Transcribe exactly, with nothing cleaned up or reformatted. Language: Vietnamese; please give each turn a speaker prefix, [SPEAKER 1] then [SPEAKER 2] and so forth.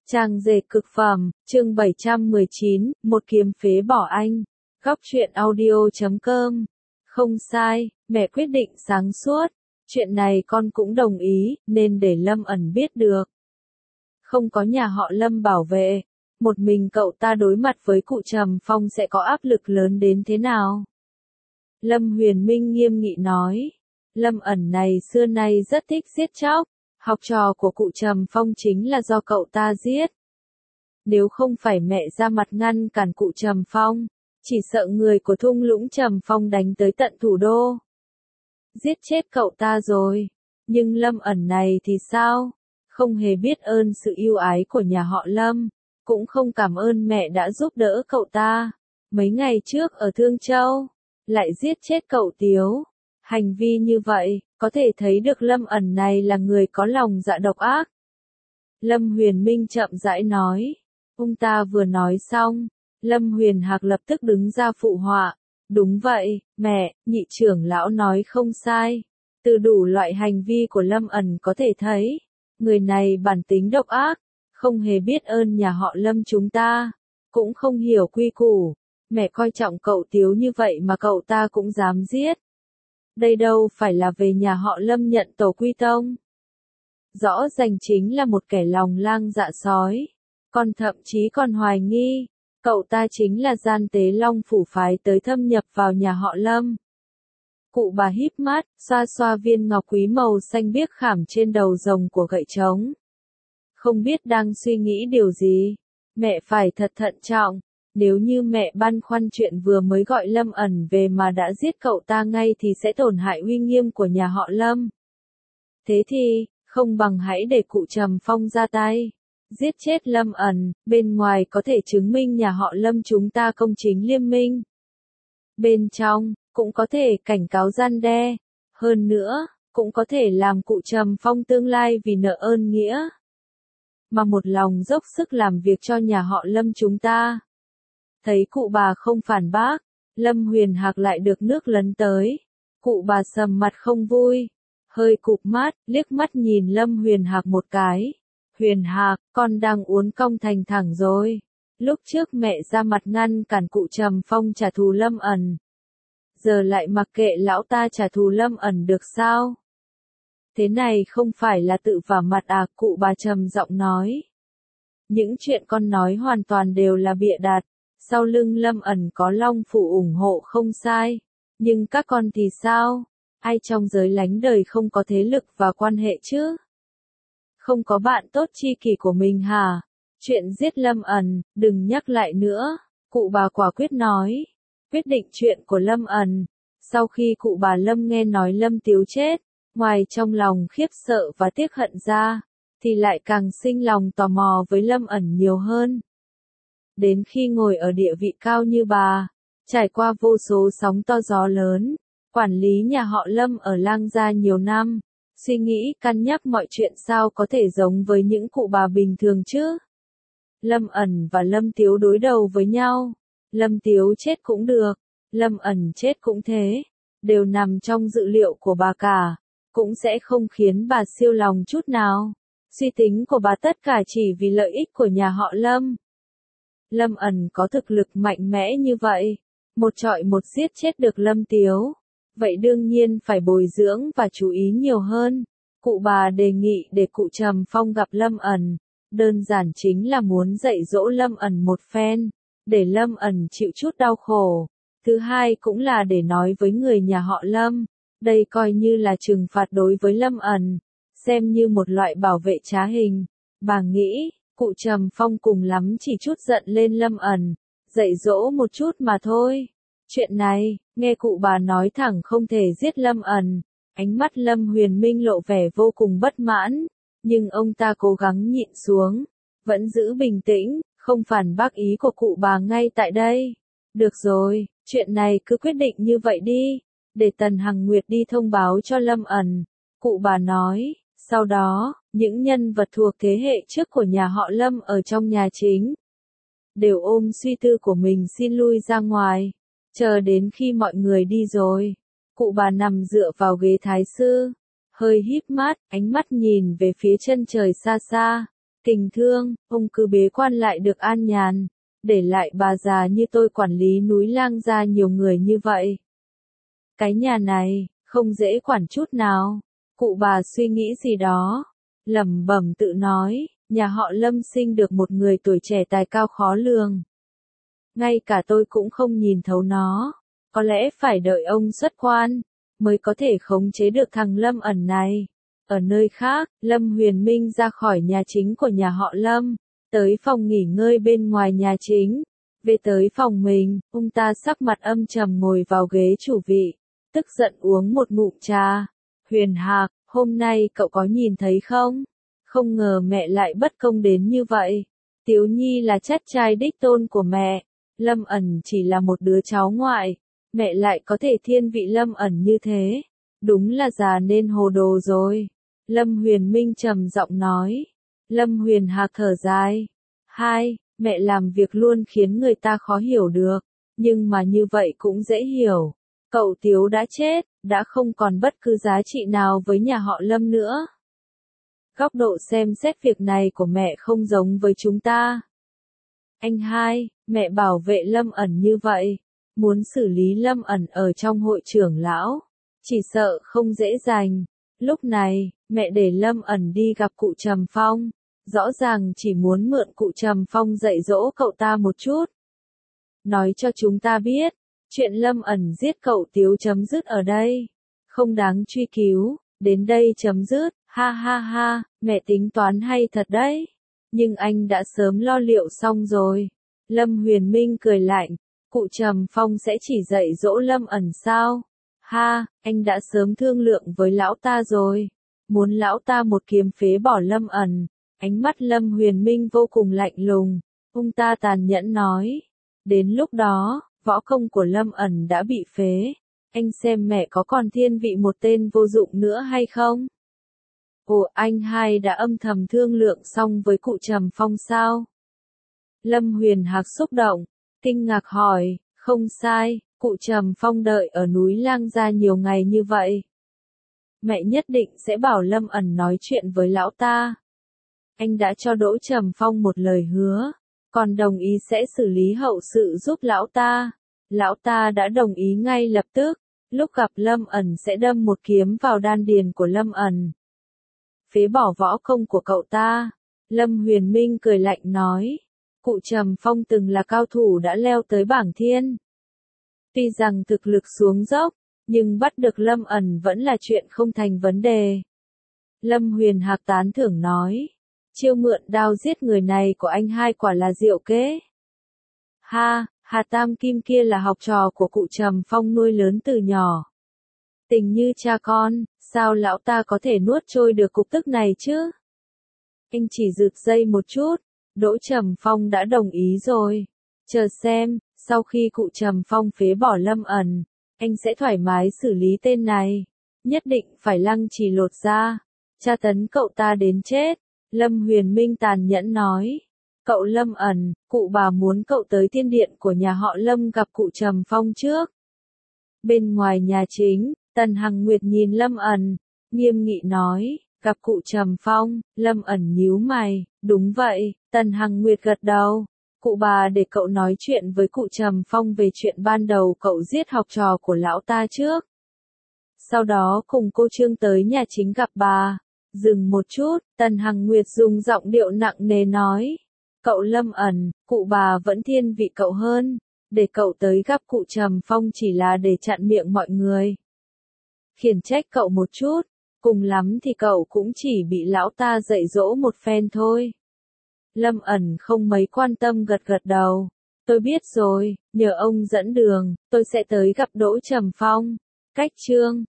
[SPEAKER 1] Trang dệt cực phẩm, chương bảy trăm mười chín, một kiếm phế bỏ anh. Góc truyện audio chấm com. Không sai, mẹ quyết định sáng suốt. Chuyện này con cũng đồng ý, nên để Lâm ẩn biết được. Không có nhà họ Lâm bảo vệ, một mình cậu ta đối mặt với cụ Trầm Phong sẽ có áp lực lớn đến thế nào? Lâm Huyền Minh nghiêm nghị nói. Lâm ẩn này xưa nay rất thích giết chóc. Học trò của cụ Trầm Phong chính là do cậu ta giết. Nếu không phải mẹ ra mặt ngăn cản cụ Trầm Phong, chỉ sợ người của thung lũng Trầm Phong đánh tới tận thủ đô. Giết chết cậu ta rồi. Nhưng Lâm ẩn này thì sao? Không hề biết ơn sự yêu ái của nhà họ Lâm, cũng không cảm ơn mẹ đã giúp đỡ cậu ta. Mấy ngày trước ở Thương Châu, lại giết chết cậu Tiếu. Hành vi như vậy, có thể thấy được Lâm ẩn này là người có lòng dạ độc ác. Lâm Huyền Minh chậm rãi nói. Ông ta vừa nói xong, Lâm Huyền Hạc lập tức đứng ra phụ họa. Đúng vậy, mẹ, nhị trưởng lão nói không sai. Từ đủ loại hành vi của Lâm ẩn có thể thấy, người này bản tính độc ác, không hề biết ơn nhà họ Lâm chúng ta, cũng không hiểu quy củ. Mẹ coi trọng cậu Tiếu như vậy mà cậu ta cũng dám giết. Đây đâu phải là về nhà họ Lâm nhận tổ quy tông. Rõ ràng chính là một kẻ lòng lang dạ sói. Con thậm chí còn hoài nghi, cậu ta chính là gian tế Long Phủ phái tới thâm nhập vào nhà họ Lâm. Cụ bà híp mắt, xoa xoa viên ngọc quý màu xanh biếc khảm trên đầu rồng của gậy trống. Không biết đang suy nghĩ điều gì. Mẹ phải thật thận trọng. Nếu như mẹ băn khoăn chuyện vừa mới gọi Lâm ẩn về mà đã giết cậu ta ngay thì sẽ tổn hại uy nghiêm của nhà họ Lâm. Thế thì, không bằng hãy để cụ Trầm Phong ra tay. Giết chết Lâm ẩn, bên ngoài có thể chứng minh nhà họ Lâm chúng ta công chính liêm minh. Bên trong, cũng có thể cảnh cáo gian đe. Hơn nữa, cũng có thể làm cụ Trầm Phong tương lai vì nợ ơn nghĩa. Mà một lòng dốc sức làm việc cho nhà họ Lâm chúng ta. Thấy cụ bà không phản bác, Lâm Huyền Hạc lại được nước lấn tới. Cụ bà sầm mặt không vui, hơi cụp mắt, liếc mắt nhìn Lâm Huyền Hạc một cái. Huyền Hạc, con đang uốn cong thành thẳng rồi. Lúc trước mẹ ra mặt ngăn cản cụ Trầm Phong trả thù Lâm ẩn. Giờ lại mặc kệ lão ta trả thù Lâm ẩn được sao? Thế này không phải là tự vả mặt à? Cụ bà trầm giọng nói. Những chuyện con nói hoàn toàn đều là bịa đặt. Sau lưng Lâm ẩn có Long Phủ ủng hộ không sai. Nhưng các con thì sao? Ai trong giới lánh đời không có thế lực và quan hệ chứ? Không có bạn tốt tri kỷ của mình hả? Chuyện giết Lâm ẩn, đừng nhắc lại nữa. Cụ bà quả quyết nói. Quyết định chuyện của Lâm ẩn. Sau khi cụ bà Lâm nghe nói Lâm Tiếu chết, ngoài trong lòng khiếp sợ và tiếc hận ra, thì lại càng sinh lòng tò mò với Lâm ẩn nhiều hơn. Đến khi ngồi ở địa vị cao như bà, trải qua vô số sóng to gió lớn, quản lý nhà họ Lâm ở Lang Gia nhiều năm, suy nghĩ cân nhắc mọi chuyện sao có thể giống với những cụ bà bình thường chứ. Lâm ẩn và Lâm Tiếu đối đầu với nhau, Lâm Tiếu chết cũng được, Lâm ẩn chết cũng thế, đều nằm trong dự liệu của bà cả, cũng sẽ không khiến bà siêu lòng chút nào. Suy tính của bà tất cả chỉ vì lợi ích của nhà họ Lâm. Lâm ẩn có thực lực mạnh mẽ như vậy, một trọi một giết chết được Lâm Tiếu, vậy đương nhiên phải bồi dưỡng và chú ý nhiều hơn. Cụ bà đề nghị để cụ Trầm Phong gặp Lâm ẩn, đơn giản chính là muốn dạy dỗ Lâm ẩn một phen, để Lâm ẩn chịu chút đau khổ. Thứ hai cũng là để nói với người nhà họ Lâm, đây coi như là trừng phạt đối với Lâm ẩn, xem như một loại bảo vệ trá hình. Bà nghĩ, cụ Trầm Phong cùng lắm chỉ chút giận lên Lâm ẩn, dạy dỗ một chút mà thôi. Chuyện này, nghe cụ bà nói thẳng không thể giết Lâm ẩn, ánh mắt Lâm Huyền Minh lộ vẻ vô cùng bất mãn, nhưng ông ta cố gắng nhịn xuống, vẫn giữ bình tĩnh, không phản bác ý của cụ bà ngay tại đây. Được rồi, chuyện này cứ quyết định như vậy đi, để Tần Hằng Nguyệt đi thông báo cho Lâm ẩn, cụ bà nói. Sau đó, những nhân vật thuộc thế hệ trước của nhà họ Lâm ở trong nhà chính, đều ôm suy tư của mình xin lui ra ngoài, chờ đến khi mọi người đi rồi. Cụ bà nằm dựa vào ghế thái sư, hơi híp mắt, ánh mắt nhìn về phía chân trời xa xa, Tình thương, ông cứ bế quan lại được an nhàn, để lại bà già như tôi quản lý núi Lang Gia nhiều người như vậy. Cái nhà này, không dễ quản chút nào. Cụ bà suy nghĩ gì đó, lẩm bẩm tự nói, nhà họ Lâm sinh được một người tuổi trẻ tài cao khó lường. Ngay cả tôi cũng không nhìn thấu nó, có lẽ phải đợi ông xuất quan, mới có thể khống chế được thằng Lâm ẩn này. Ở nơi khác, Lâm Huyền Minh ra khỏi nhà chính của nhà họ Lâm, tới phòng nghỉ ngơi bên ngoài nhà chính. Về tới phòng mình, ông ta sắc mặt âm trầm ngồi vào ghế chủ vị, tức giận uống một ngụm trà. Huyền Hạc, hôm nay cậu có nhìn thấy không? Không ngờ mẹ lại bất công đến như vậy. Tiếu Nhi là chất trai đích tôn của mẹ, Lâm ẩn chỉ là một đứa cháu ngoại, mẹ lại có thể thiên vị Lâm ẩn như thế. Đúng là già nên hồ đồ rồi. Lâm Huyền Minh trầm giọng nói. Lâm Huyền Hạc thở dài. Hai, mẹ làm việc luôn khiến người ta khó hiểu được, nhưng mà như vậy cũng dễ hiểu. Cậu Tiếu đã chết, đã không còn bất cứ giá trị nào với nhà họ Lâm nữa. Góc độ xem xét việc này của mẹ không giống với chúng ta. Anh hai, mẹ bảo vệ Lâm ẩn như vậy, muốn xử lý Lâm ẩn ở trong hội trưởng lão, chỉ sợ không dễ dàng. Lúc này, mẹ để Lâm ẩn đi gặp cụ Trầm Phong, rõ ràng chỉ muốn mượn cụ Trầm Phong dạy dỗ cậu ta một chút. Nói cho chúng ta biết, chuyện Lâm ẩn giết cậu Tiếu chấm dứt ở đây, không đáng truy cứu, đến đây chấm dứt, ha ha ha, mẹ tính toán hay thật đấy. Nhưng anh đã sớm lo liệu xong rồi. Lâm Huyền Minh cười lạnh, cụ Trầm Phong sẽ chỉ dạy dỗ Lâm ẩn sao? Ha, anh đã sớm thương lượng với lão ta rồi, muốn lão ta một kiếm phế bỏ Lâm ẩn. Ánh mắt Lâm Huyền Minh vô cùng lạnh lùng, ông ta tàn nhẫn nói, đến lúc đó, võ công của Lâm ẩn đã bị phế, anh xem mẹ có còn thiên vị một tên vô dụng nữa hay không? Ồ, anh hai đã âm thầm thương lượng xong với cụ Trầm Phong sao? Lâm Huyền Hạc xúc động, kinh ngạc hỏi, không sai, cụ Trầm Phong đợi ở núi Lang Gia nhiều ngày như vậy. Mẹ nhất định sẽ bảo Lâm ẩn nói chuyện với lão ta. Anh đã cho Đỗ Trầm Phong một lời hứa, còn đồng ý sẽ xử lý hậu sự giúp lão ta. Lão ta đã đồng ý ngay lập tức, lúc gặp Lâm ẩn sẽ đâm một kiếm vào đan điền của Lâm ẩn. Phế bỏ võ công của cậu ta. Lâm Huyền Minh cười lạnh nói, cụ Trầm Phong từng là cao thủ đã leo tới bảng thiên. Tuy rằng thực lực xuống dốc, nhưng bắt được Lâm ẩn vẫn là chuyện không thành vấn đề. Lâm Huyền Hạc tán thưởng nói, chiêu mượn đao giết người này của anh hai quả là diệu kế. Ha, Hà Tam Kim kia là học trò của cụ Trầm Phong nuôi lớn từ nhỏ. Tình như cha con, sao lão ta có thể nuốt trôi được cục tức này chứ? Anh chỉ rực dây một chút, Đỗ Trầm Phong đã đồng ý rồi. Chờ xem, sau khi cụ Trầm Phong phế bỏ Lâm ẩn, anh sẽ thoải mái xử lý tên này. Nhất định phải lăng trì lột da, tra tấn cậu ta đến chết. Lâm Huyền Minh tàn nhẫn nói. Cậu Lâm ẩn, cụ bà muốn cậu tới thiên điện của nhà họ Lâm gặp cụ Trầm Phong trước. Bên ngoài nhà chính, Tần Hằng Nguyệt nhìn Lâm ẩn, nghiêm nghị nói, gặp cụ Trầm Phong. Lâm ẩn nhíu mày, đúng vậy. Tần Hằng Nguyệt gật đầu. Cụ bà để cậu nói chuyện với cụ Trầm Phong về chuyện ban đầu cậu giết học trò của lão ta trước. Sau đó cùng cô Trương tới nhà chính gặp bà. Dừng một chút, Tần Hằng Nguyệt dùng giọng điệu nặng nề nói. Cậu Lâm ẩn, cụ bà vẫn thiên vị cậu hơn. Để cậu tới gặp cụ Trầm Phong chỉ là để chặn miệng mọi người. Khiển trách cậu một chút, cùng lắm thì cậu cũng chỉ bị lão ta dạy dỗ một phen thôi. Lâm ẩn không mấy quan tâm gật gật đầu. Tôi biết rồi, nhờ ông dẫn đường, tôi sẽ tới gặp Đỗ Trầm Phong. Cách chương